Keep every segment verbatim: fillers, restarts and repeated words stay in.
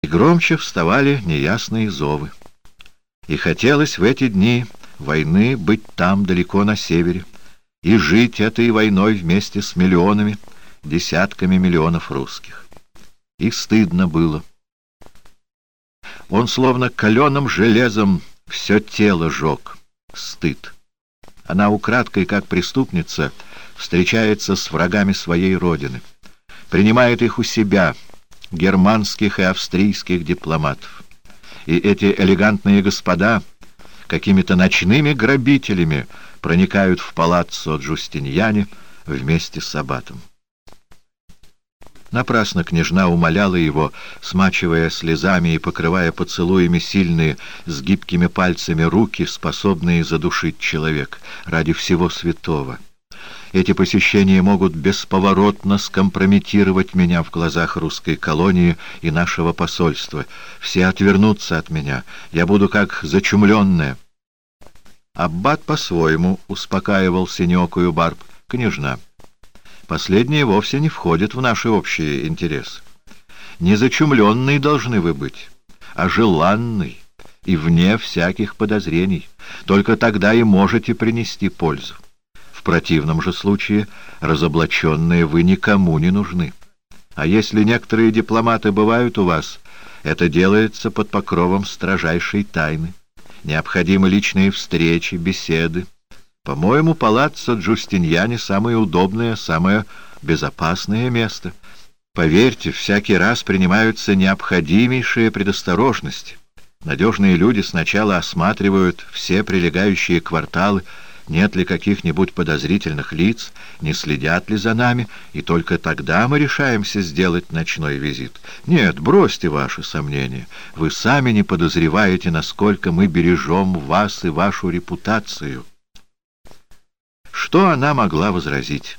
И громче вставали неясные зовы. И хотелось в эти дни войны быть там, далеко на севере, и жить этой войной вместе с миллионами, десятками миллионов русских. И стыдно было. Он словно каленым железом все тело жег. Стыд. Она украдкой, как преступница, встречается с врагами своей родины, принимает их у себя, германских и австрийских дипломатов. И эти элегантные господа какими-то ночными грабителями проникают в палаццо Джустиньяне вместе с аббатом. Напрасно княжна умоляла его, смачивая слезами и покрывая поцелуями сильные, с гибкими пальцами руки, способные задушить человека, ради всего святого. Эти посещения могут бесповоротно скомпрометировать меня в глазах русской колонии и нашего посольства. Все отвернутся от меня. Я буду как зачумленная. Аббат по-своему успокаивал синекую Барб. Княжна, последние вовсе не входят в наши общие интересы. Не зачумленной должны вы быть, а желанной и вне всяких подозрений. Только тогда и можете принести пользу. В противном же случае разоблаченные вы никому не нужны. А если некоторые дипломаты бывают у вас, это делается под покровом строжайшей тайны. Необходимы личные встречи, беседы. По-моему, палаццо Джустиньяне самое удобное, самое безопасное место. Поверьте, всякий раз принимаются необходимейшие предосторожности. Надежные люди сначала осматривают все прилегающие кварталы, нет ли каких-нибудь подозрительных лиц, не следят ли за нами, и только тогда мы решаемся сделать ночной визит. Нет, бросьте ваши сомнения. Вы сами не подозреваете, насколько мы бережем вас и вашу репутацию. Что она могла возразить?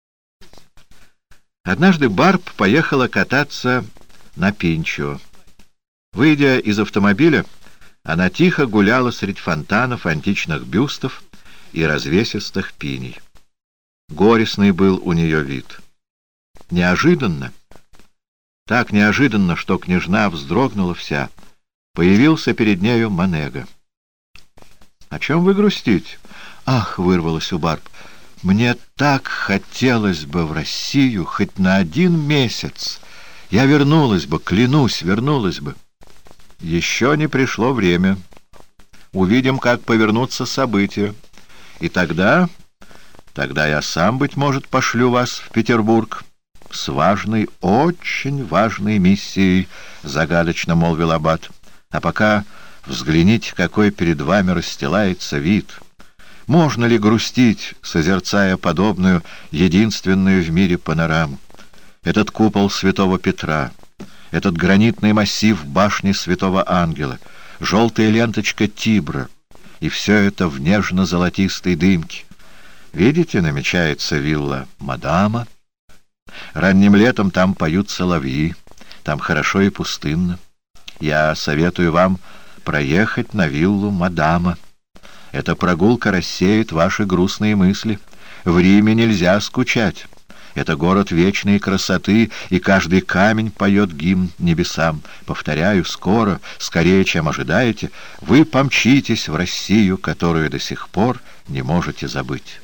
Однажды Барб поехала кататься на Пинчо. Выйдя из автомобиля, она тихо гуляла средь фонтанов, античных бюстов и развесистых пиней. Горестный был у нее вид. Неожиданно, так неожиданно, что княжна вздрогнула вся, появился перед нею Манега. — О чем вы грустите? — Ах, — вырвалось у Барб, — мне так хотелось бы в Россию хоть на один месяц. Я вернулась бы, клянусь, вернулась бы. — Еще не пришло время. Увидим, как повернутся события. И тогда, тогда я сам, быть может, пошлю вас в Петербург с важной, очень важной миссией, — загадочно молвил аббат. А пока взгляните, какой перед вами расстилается вид. Можно ли грустить, созерцая подобную, единственную в мире панораму? Этот купол святого Петра, этот гранитный массив башни святого Ангела, желтая ленточка Тибра, и все это в нежно-золотистой дымке. Видите, намечается вилла Мадама. Ранним летом там поют соловьи, там хорошо и пустынно. Я советую вам проехать на виллу Мадама. Эта прогулка рассеет ваши грустные мысли. В Риме нельзя скучать. Это город вечной красоты, и каждый камень поет гимн небесам. Повторяю, скоро, скорее, чем ожидаете, вы помчитесь в Россию, которую до сих пор не можете забыть.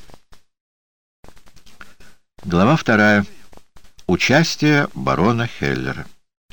Глава вторая. Участие барона Хеллера.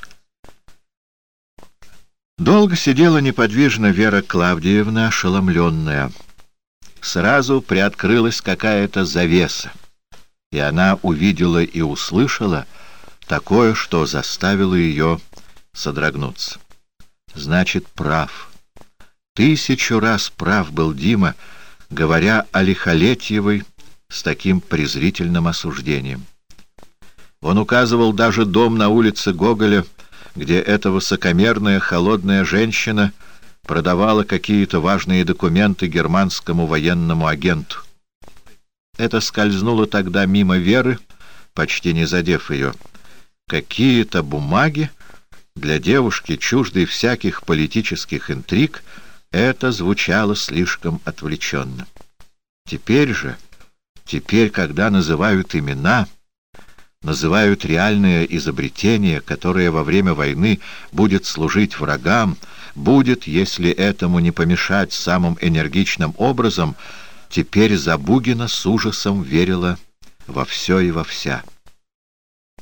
Долго сидела неподвижно Вера Клавдиевна, ошеломленная. Сразу приоткрылась какая-то завеса, и она увидела и услышала такое, что заставило ее содрогнуться. Значит, прав. Тысячу раз прав был Дима, говоря о Лихолетьевой с таким презрительным осуждением. Он указывал даже дом на улице Гоголя, где эта высокомерная, холодная женщина продавала какие-то важные документы германскому военному агенту. Это скользнуло тогда мимо Веры, почти не задев ее. Какие-то бумаги для девушки, чуждой всяких политических интриг, это звучало слишком отвлеченно. Теперь же, теперь, когда называют имена, называют реальное изобретение, которое во время войны будет служить врагам, будет, если этому не помешать самым энергичным образом, теперь Забугина с ужасом верила во все и во вся.